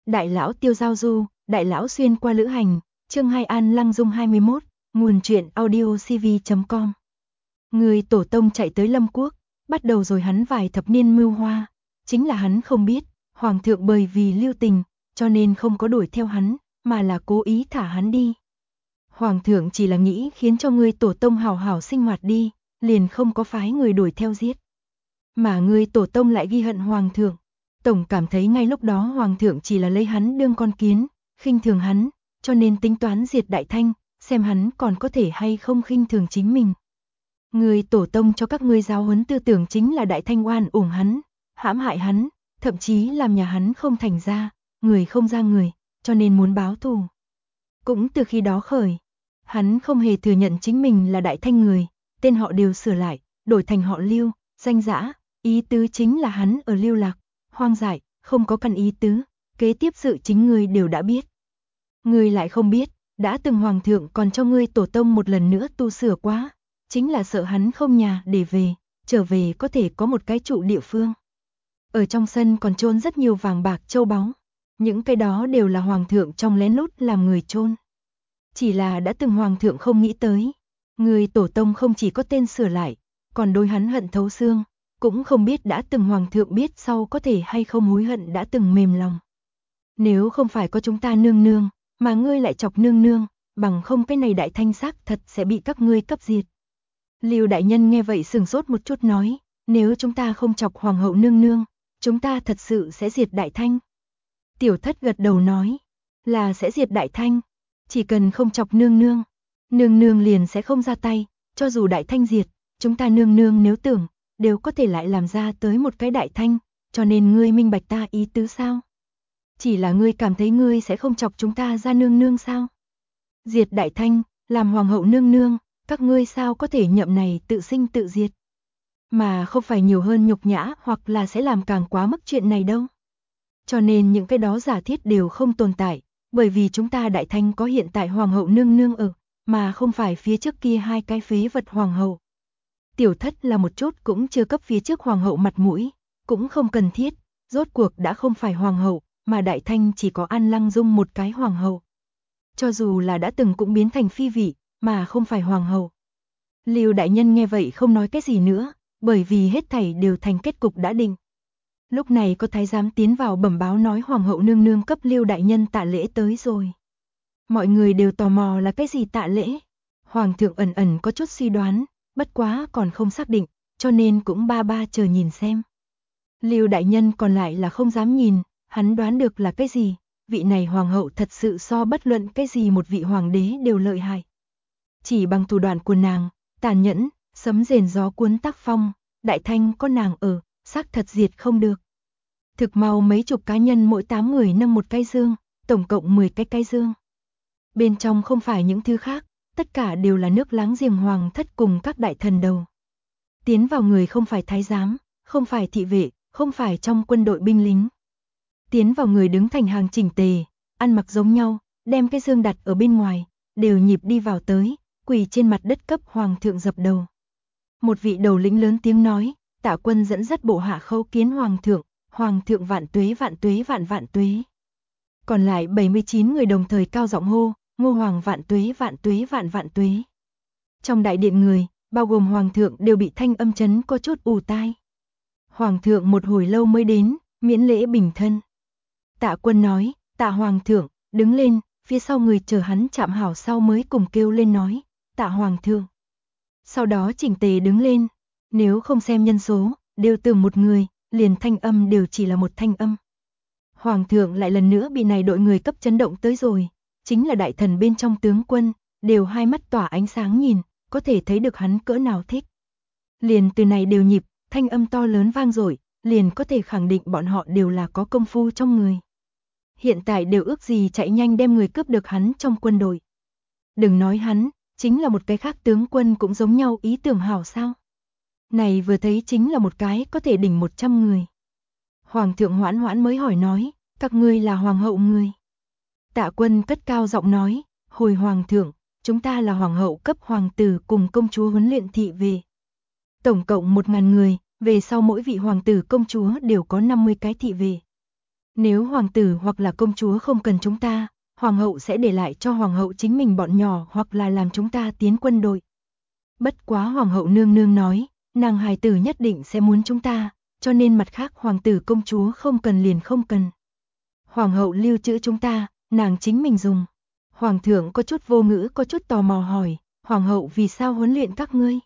Đại lão Tiêu Giao Du, Đại lão xuyên qua lữ hành, chương 2 An Lăng Dung 21, nguồn truyện audio cv.com. Người tổ tông chạy tới Lâm Quốc, bắt đầu rồi hắn vài thập niên mưu hoa, chính là hắn không biết, Hoàng thượng bởi vì lưu tình, cho nên không có đuổi theo hắn, mà là cố ý thả hắn đi. Hoàng thượng chỉ là nghĩ khiến cho người tổ tông hào hào sinh hoạt đi, liền không có phái người đuổi theo giết. Mà người tổ tông lại ghi hận Hoàng thượng. Tổng cảm thấy ngay lúc đó Hoàng thượng chỉ là lấy hắn đương con kiến, khinh thường hắn, cho nên tính toán diệt Đại Thanh, xem hắn còn có thể hay không khinh thường chính mình. Người tổ tông cho các ngươi giáo huấn tư tưởng chính là Đại Thanh oan uổng hắn, hãm hại hắn, thậm chí làm nhà hắn không thành ra, người không ra người, cho nên muốn báo thù. Cũng từ khi đó khởi, hắn không hề thừa nhận chính mình là Đại Thanh người, tên họ đều sửa lại, đổi thành họ Lưu, danh dã, ý tứ chính là hắn ở lưu lạc, hoang dại, không có căn ý tứ, kế tiếp sự chính ngươi đều đã biết. Ngươi lại không biết, đã từng Hoàng thượng còn cho ngươi tổ tông một lần nữa tu sửa quá, chính là sợ hắn không nhà để về, trở về có thể có một cái trụ địa phương. Ở trong sân còn chôn rất nhiều vàng bạc châu báu, những cái đó đều là Hoàng thượng trong lén lút làm người chôn. Chỉ là đã từng Hoàng thượng không nghĩ tới, người tổ tông không chỉ có tên sửa lại, còn đối hắn hận thấu xương. Cũng không biết đã từng Hoàng thượng biết sau có thể hay không hối hận đã từng mềm lòng. Nếu không phải có chúng ta nương nương, mà ngươi lại chọc nương nương, bằng không cái này Đại Thanh xác thật sẽ bị các ngươi cấp diệt. Lưu đại nhân nghe vậy sừng sốt một chút nói, nếu chúng ta không chọc Hoàng hậu nương nương, chúng ta thật sự sẽ diệt Đại Thanh. Tiểu thất gật đầu nói, là sẽ diệt Đại Thanh, chỉ cần không chọc nương nương, nương nương liền sẽ không ra tay, cho dù Đại Thanh diệt, chúng ta nương nương nếu tưởng, đều có thể lại làm ra tới một cái Đại Thanh, cho nên ngươi minh bạch ta ý tứ sao? Chỉ là ngươi cảm thấy ngươi sẽ không chọc chúng ta ra nương nương sao? Diệt Đại Thanh, làm Hoàng hậu nương nương, các ngươi sao có thể nhậm này tự sinh tự diệt? Mà không phải nhiều hơn nhục nhã hoặc là sẽ làm càng quá mức chuyện này đâu. Cho nên những cái đó giả thiết đều không tồn tại, bởi vì chúng ta Đại Thanh có hiện tại Hoàng hậu nương nương ở, mà không phải phía trước kia hai cái phế vật Hoàng hậu. Tiểu thất là một chút cũng chưa cấp phía trước Hoàng hậu mặt mũi, cũng không cần thiết, rốt cuộc đã không phải Hoàng hậu, mà Đại Thanh chỉ có An Lăng Dung một cái Hoàng hậu. Cho dù là đã từng cũng biến thành phi vị, mà không phải Hoàng hậu. Lưu đại nhân nghe vậy không nói cái gì nữa, bởi vì hết thảy đều thành kết cục đã định. Lúc này có thái giám tiến vào bẩm báo nói Hoàng hậu nương nương cấp Lưu đại nhân tạ lễ tới rồi. Mọi người đều tò mò là cái gì tạ lễ. Hoàng thượng ẩn ẩn có chút suy đoán, bất quá còn không xác định, cho nên cũng ba chờ nhìn xem. Lưu đại nhân còn lại là không dám nhìn, hắn đoán được là cái gì, vị này hoàng hậu thật sự so bất luận cái gì một vị hoàng đế đều lợi hại. Chỉ bằng thủ đoạn của nàng, tàn nhẫn, sấm rền gió cuốn tác phong, Đại Thanh có nàng ở, xác thật diệt không được. Thực mau mấy chục cá nhân mỗi 8 người nâng một cái dương, tổng cộng 10 cái dương. Bên trong không phải những thứ khác, tất cả đều là nước láng giềng hoàng thất cùng các đại thần đầu. Tiến vào người không phải thái giám, không phải thị vệ, không phải trong quân đội binh lính. Tiến vào người đứng thành hàng chỉnh tề, ăn mặc giống nhau, đem cái dương đặt ở bên ngoài, đều nhịp đi vào tới, quỳ trên mặt đất cấp hoàng thượng dập đầu. Một vị đầu lĩnh lớn tiếng nói, Tạ Quân dẫn dắt bộ hạ khấu kiến hoàng thượng vạn tuế vạn tuế vạn vạn tuế. Còn lại 79 người đồng thời cao giọng hô, Ngô Hoàng vạn tuế vạn tuế vạn vạn tuế. Trong đại điện người, bao gồm hoàng thượng đều bị thanh âm chấn có chút ù tai. Hoàng thượng một hồi lâu mới đến, miễn lễ bình thân. Tạ Quân nói, Tạ hoàng thượng, đứng lên, phía sau người chờ hắn chạm hảo sau mới cùng kêu lên nói, Tạ hoàng thượng. Sau đó chỉnh tề đứng lên, nếu không xem nhân số, đều tưởng một người, liền thanh âm đều chỉ là một thanh âm. Hoàng thượng lại lần nữa bị này đội người cấp chấn động tới rồi, chính là đại thần bên trong tướng quân, đều hai mắt tỏa ánh sáng nhìn, có thể thấy được hắn cỡ nào thích. Liền từ này đều nhịp, thanh âm to lớn vang dội, liền có thể khẳng định bọn họ đều là có công phu trong người. Hiện tại đều ước gì chạy nhanh đem người cướp được hắn trong quân đội. Đừng nói hắn, chính là một cái khác tướng quân cũng giống nhau ý tưởng hảo sao. Này vừa thấy chính là một cái có thể đỉnh 100 người. Hoàng thượng hoãn hoãn mới hỏi nói, các ngươi là hoàng hậu người. Tạ Quân cất cao giọng nói, hồi hoàng thượng, chúng ta là hoàng hậu cấp hoàng tử cùng công chúa huấn luyện thị về. Tổng cộng 1000 người, về sau mỗi vị hoàng tử công chúa đều có 50 cái thị về. Nếu hoàng tử hoặc là công chúa không cần chúng ta, hoàng hậu sẽ để lại cho hoàng hậu chính mình bọn nhỏ hoặc là làm chúng ta tiến quân đội. Bất quá hoàng hậu nương nương nói, nàng hài tử nhất định sẽ muốn chúng ta, cho nên mặt khác hoàng tử công chúa không cần liền không cần. Hoàng hậu lưu trữ chúng ta, nàng chính mình dùng. Hoàng thượng có chút vô ngữ có chút tò mò hỏi, hoàng hậu vì sao huấn luyện các ngươi?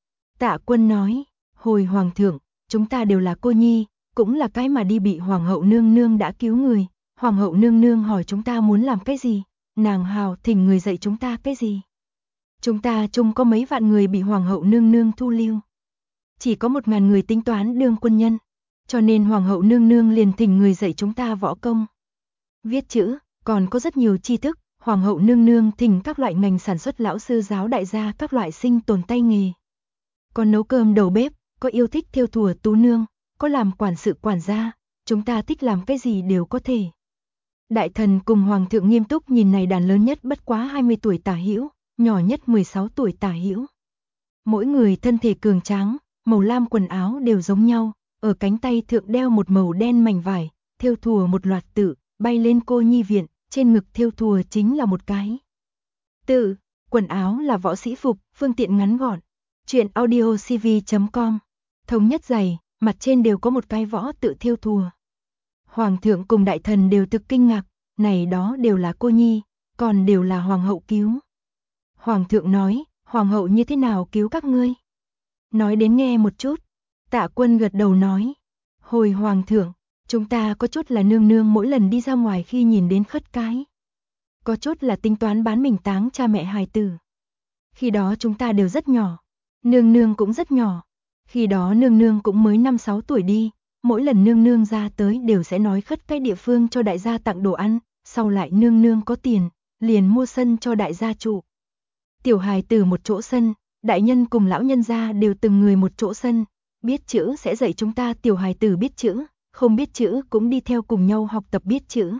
Tạ Quân nói, hồi hoàng thượng, chúng ta đều là cô nhi, cũng là cái mà đi bị hoàng hậu nương nương đã cứu người. Hoàng hậu nương nương hỏi chúng ta muốn làm cái gì, nàng hào thỉnh người dạy chúng ta cái gì. Chúng ta chung có mấy vạn người bị hoàng hậu nương nương thu lưu. Chỉ có 1000 người tính toán đương quân nhân, cho nên hoàng hậu nương nương liền thỉnh người dạy chúng ta võ công. Viết chữ, còn có rất nhiều tri thức, hoàng hậu nương nương thỉnh các loại ngành sản xuất lão sư giáo đại gia các loại sinh tồn tay nghề. Có nấu cơm đầu bếp, có yêu thích thêu thùa tú nương, có làm quản sự quản gia, chúng ta thích làm cái gì đều có thể. Đại thần cùng hoàng thượng nghiêm túc nhìn này đàn lớn nhất bất quá 20 tuổi tả hữu, nhỏ nhất 16 tuổi tả hữu. Mỗi người thân thể cường tráng, màu lam quần áo đều giống nhau, ở cánh tay thượng đeo một màu đen mảnh vải, thêu thùa một loạt tự, bay lên cô nhi viện, trên ngực thêu thùa chính là một cái tự, quần áo là võ sĩ phục, phương tiện ngắn gọn. Chuyện audiocv.com, thống nhất giày, mặt trên đều có một cái võ tự thêu thùa. Hoàng thượng cùng đại thần đều thực kinh ngạc, này đó đều là cô nhi, còn đều là hoàng hậu cứu. Hoàng thượng nói, hoàng hậu như thế nào cứu các ngươi? Nói đến nghe một chút. Tạ Quân gật đầu nói, hồi hoàng thượng, chúng ta có chút là nương nương mỗi lần đi ra ngoài khi nhìn đến khất cái. Có chút là tính toán bán mình táng cha mẹ hài tử. Khi đó chúng ta đều rất nhỏ, nương nương cũng rất nhỏ. Khi đó nương nương cũng mới 5-6 tuổi đi, mỗi lần nương nương ra tới đều sẽ nói khất cái địa phương cho đại gia tặng đồ ăn, sau lại nương nương có tiền, liền mua sân cho đại gia trụ. Tiểu hài tử một chỗ sân, đại nhân cùng lão nhân gia đều từng người một chỗ sân, biết chữ sẽ dạy chúng ta tiểu hài tử biết chữ, không biết chữ cũng đi theo cùng nhau học tập biết chữ.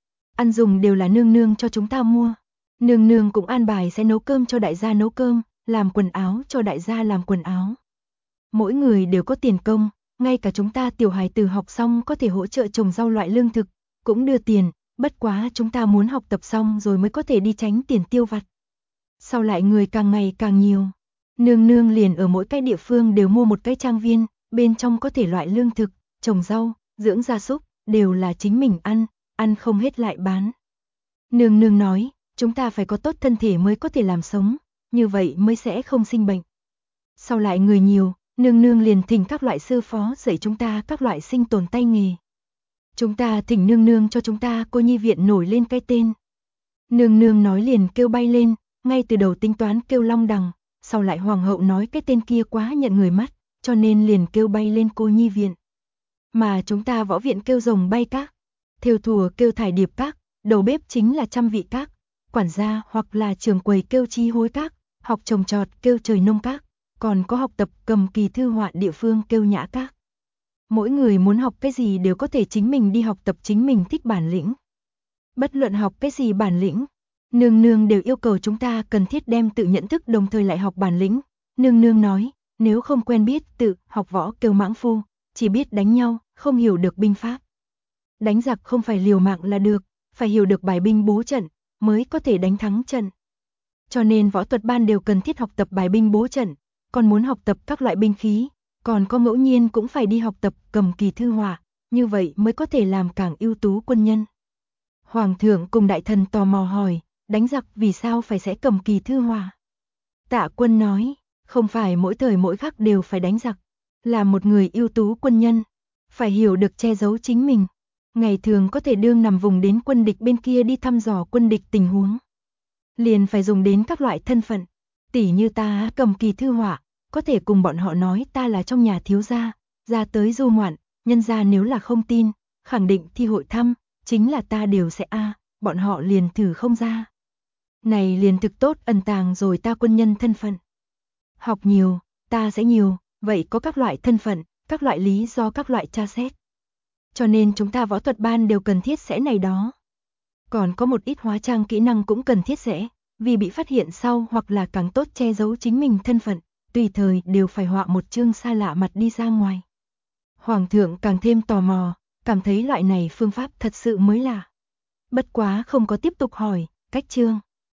Ăn dùng đều là nương nương cho chúng ta mua. Nương nương cũng an bài sẽ nấu cơm cho đại gia nấu cơm, làm quần áo cho đại gia làm quần áo. Mỗi người đều có tiền công, ngay cả chúng ta tiểu hài tử học xong có thể hỗ trợ trồng rau loại lương thực, cũng đưa tiền, bất quá chúng ta muốn học tập xong rồi mới có thể đi tránh tiền tiêu vặt. Sau lại người càng ngày càng nhiều, nương nương liền ở mỗi cái địa phương đều mua một cái trang viên, bên trong có thể loại lương thực, trồng rau, dưỡng gia súc, đều là chính mình ăn không hết lại bán. Nương nương nói, chúng ta phải có tốt thân thể mới có thể làm sống, như vậy mới sẽ không sinh bệnh. Sau lại người nhiều, nương nương liền thỉnh các loại sư phó dạy chúng ta các loại sinh tồn tay nghề. Chúng ta thỉnh nương nương cho chúng ta cô nhi viện nổi lên cái tên. Nương nương nói liền kêu bay lên, ngay từ đầu tính toán kêu Long Đằng, sau lại hoàng hậu nói cái tên kia quá nhận người mắt, cho nên liền kêu bay lên cô nhi viện. Mà chúng ta võ viện kêu rồng bay các, thêu thùa kêu thải điệp các, đầu bếp chính là trăm vị các, quản gia hoặc là trưởng quầy kêu chi hối các, học trồng trọt kêu trời nông các, còn có học tập cầm kỳ thư họa địa phương kêu nhã các. Mỗi người muốn học cái gì đều có thể chính mình đi học tập chính mình thích bản lĩnh. Bất luận học cái gì bản lĩnh, nương nương đều yêu cầu chúng ta cần thiết đem tự nhận thức đồng thời lại học bản lĩnh. Nương nương nói, nếu không quen biết tự học võ kêu mãng phu, chỉ biết đánh nhau, không hiểu được binh pháp. Đánh giặc không phải liều mạng là được, phải hiểu được bài binh bố trận, mới có thể đánh thắng trận. Cho nên võ thuật ban đều cần thiết học tập bài binh bố trận, còn muốn học tập các loại binh khí, còn có ngẫu nhiên cũng phải đi học tập cầm kỳ thư họa, như vậy mới có thể làm càng ưu tú quân nhân. Hoàng thượng cùng đại thần tò mò hỏi, đánh giặc vì sao phải sẽ cầm kỳ thư họa? Tạ Quân nói, không phải mỗi thời mỗi khắc đều phải đánh giặc, là một người ưu tú quân nhân, phải hiểu được che giấu chính mình. Ngày thường có thể đương nằm vùng đến quân địch bên kia đi thăm dò quân địch tình huống. Liền phải dùng đến các loại thân phận, tỉ như ta cầm kỳ thư họa, có thể cùng bọn họ nói ta là trong nhà thiếu gia, ra tới du ngoạn, nhân gia nếu là không tin, khẳng định thi hội thăm, chính là ta đều sẽ bọn họ liền thử không ra. Này liền thực tốt ẩn tàng rồi ta quân nhân thân phận. Học nhiều, ta sẽ nhiều, vậy có các loại thân phận, các loại lý do các loại tra xét. Cho nên chúng ta võ thuật ban đều cần thiết sẽ này đó. Còn có một ít hóa trang kỹ năng cũng cần thiết sẽ, vì bị phát hiện sau hoặc là càng tốt che giấu chính mình thân phận, tùy thời đều phải họa một chương xa lạ mặt đi ra ngoài. Hoàng thượng càng thêm tò mò, cảm thấy loại này phương pháp thật sự mới lạ. Bất quá không có tiếp tục hỏi, cách Trương